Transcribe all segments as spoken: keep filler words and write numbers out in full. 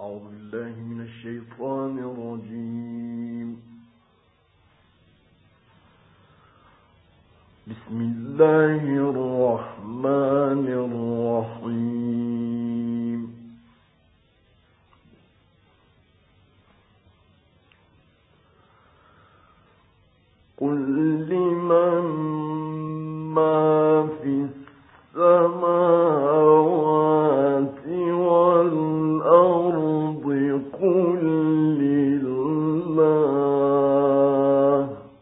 أعوذ بالله من الشيطان الرجيم. بسم الله الرحمن الرحيم. قل لمن ما في السماوات والأرض قل لله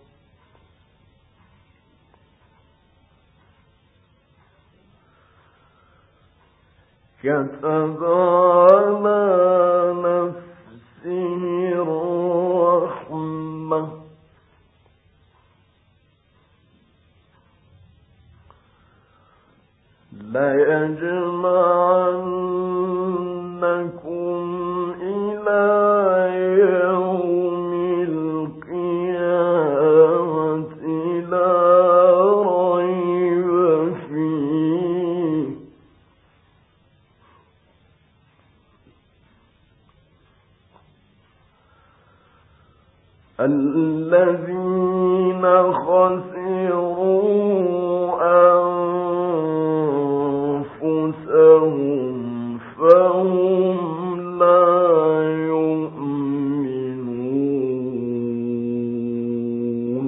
كتب على نفسه الرحمة ليجمعنكم إلى يوم القيامة لا ريب فيه الذين خسروا أنفسهم فهم لا يؤمنون.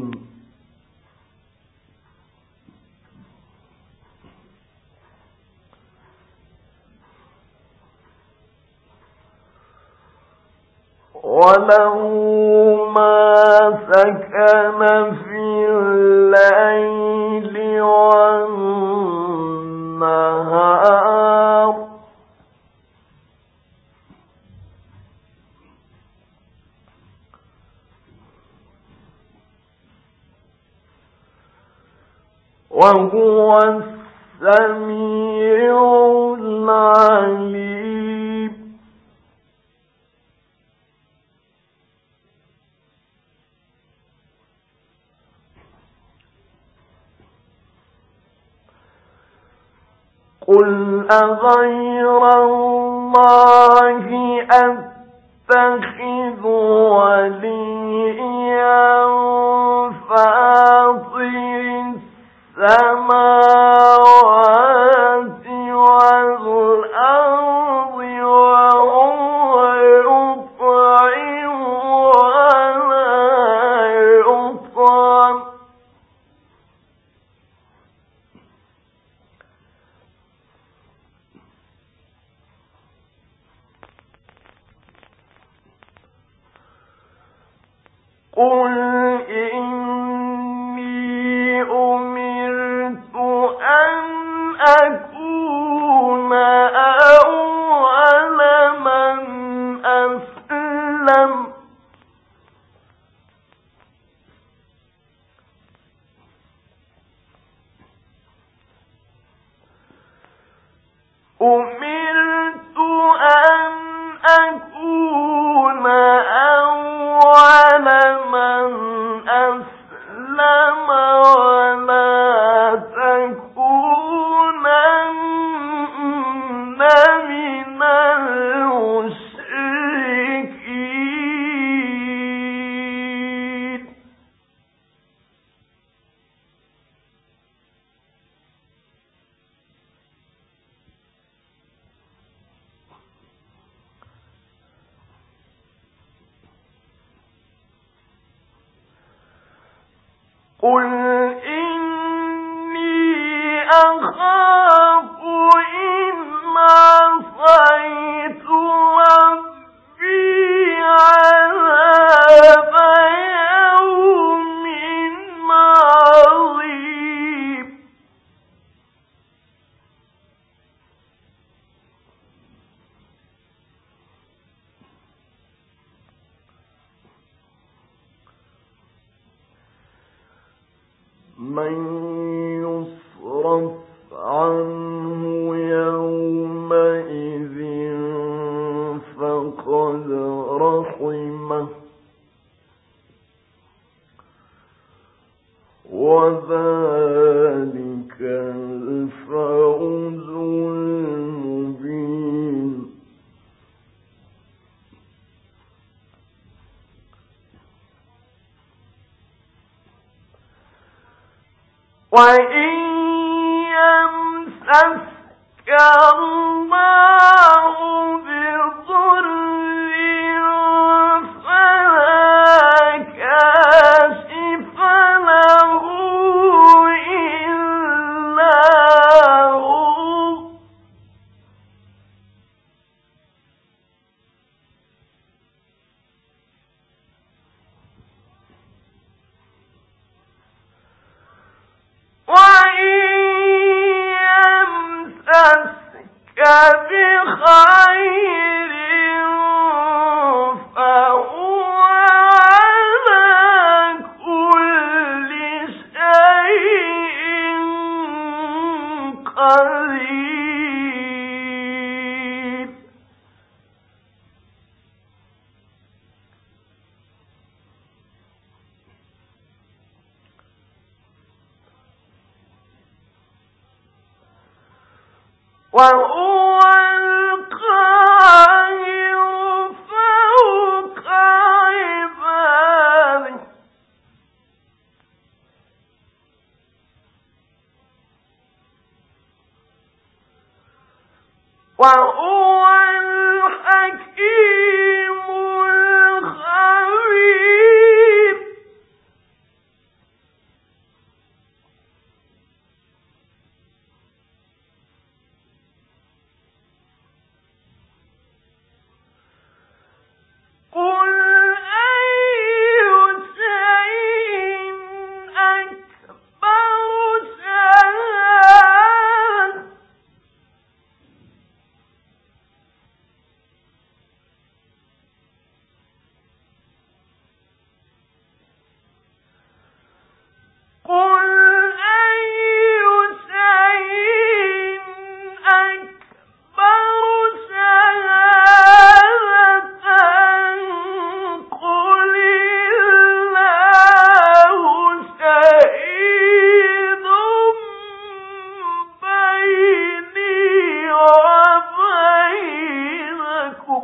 وله ما سكن في الليل والنهار وهو السميع العليم. قل أغير الله أتخذ وليا فاطر السماوات والأرض وهو يطعم ولا يطعم قل إني أمرت أن أكون أول من أسلم أمرت أن أكون أول من أسلم ولا تكونن من المشركين. قل إني أخاف إن عصيت ربي عذاب يوم عظيم. من يصرف عنه يومئذ فقد رحمه وذلك الفوز المبين. وهو القاهر فوق عباده وهو الحكيم الخبير قل أي شيء أكبر شهادة قل أي شيء أكبر شهادة قل الله شهيد بيني وبينكم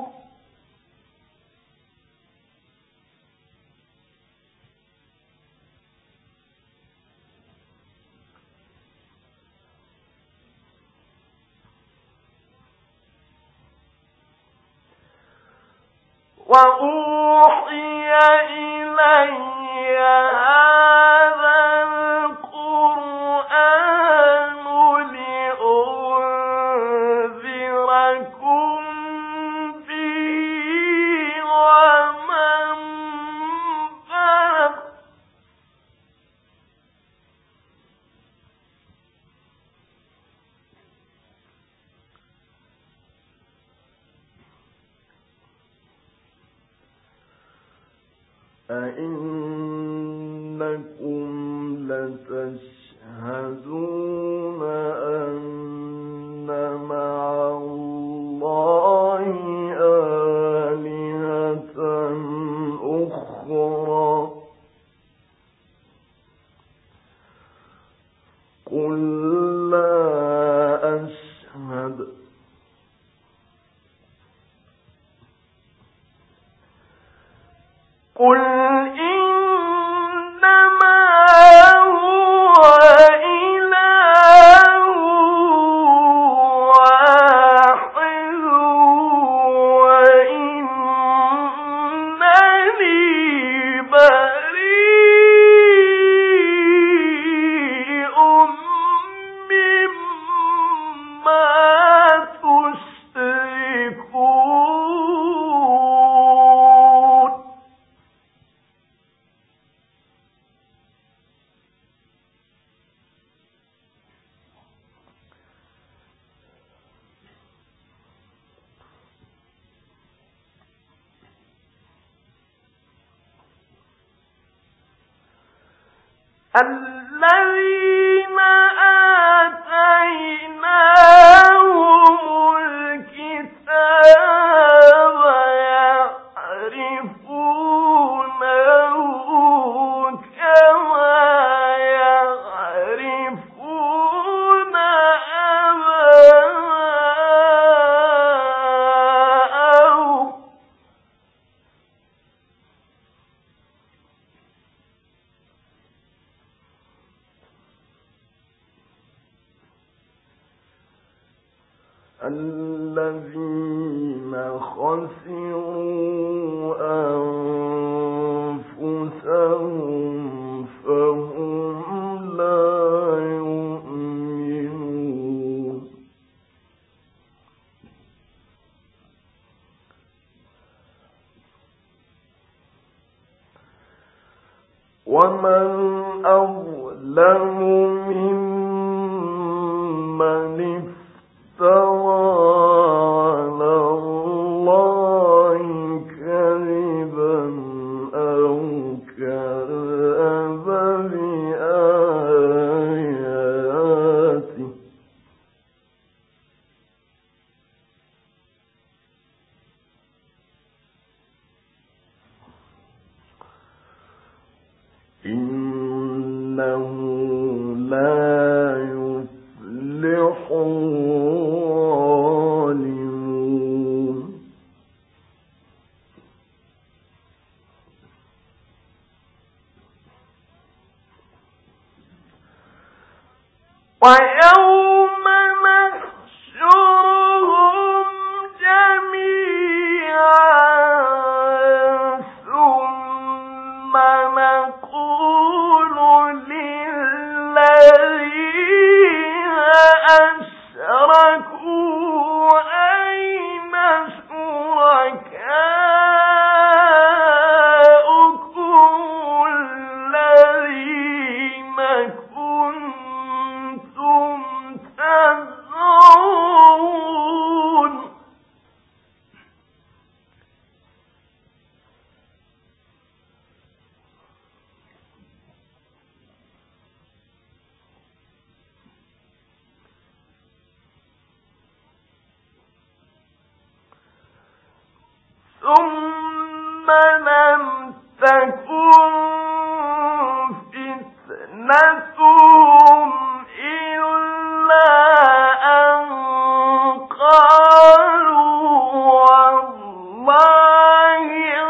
وأوحي إلي هذا القرآن لأنذركم به ومن بلغ أئنكم لتشهدون أن مع الله آلهة أخرى قل لا أشهد قل إنما هو إله واحد وإنني بريء مما تشركون الذين آتيناهم الكتاب يعرفونه كما يعرفون أبناءهم الذين خسروا أنفسهم فهم لا يؤمنون ومن أظلم ممن افترى على الله كذبا أو كذب بآياته إنه لا يفلح الظالمون ويوم نحشرهم جميعا ثم نقول للذين أشركوا أين شركاؤكم الذين كنتم تزعمون ثم لم تكن فتنتهم إلا أن قالوا والله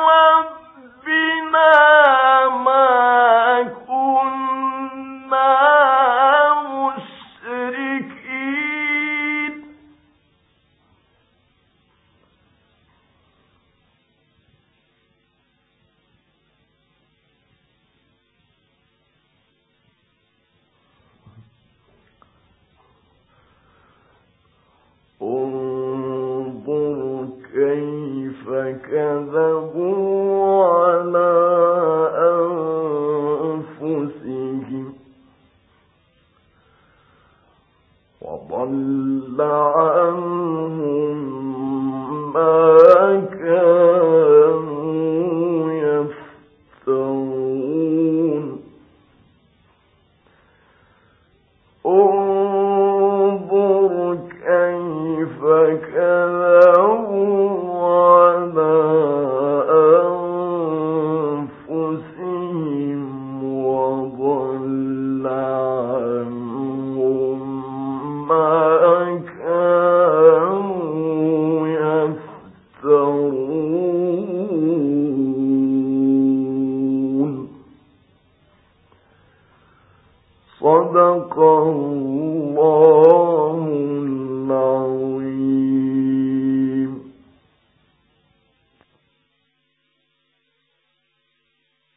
ربنا ما كنا مشركين انظر كيف كذبوا على أنفسهم وضل عنهم ما كانوا يفترون انظر كيف كذبوا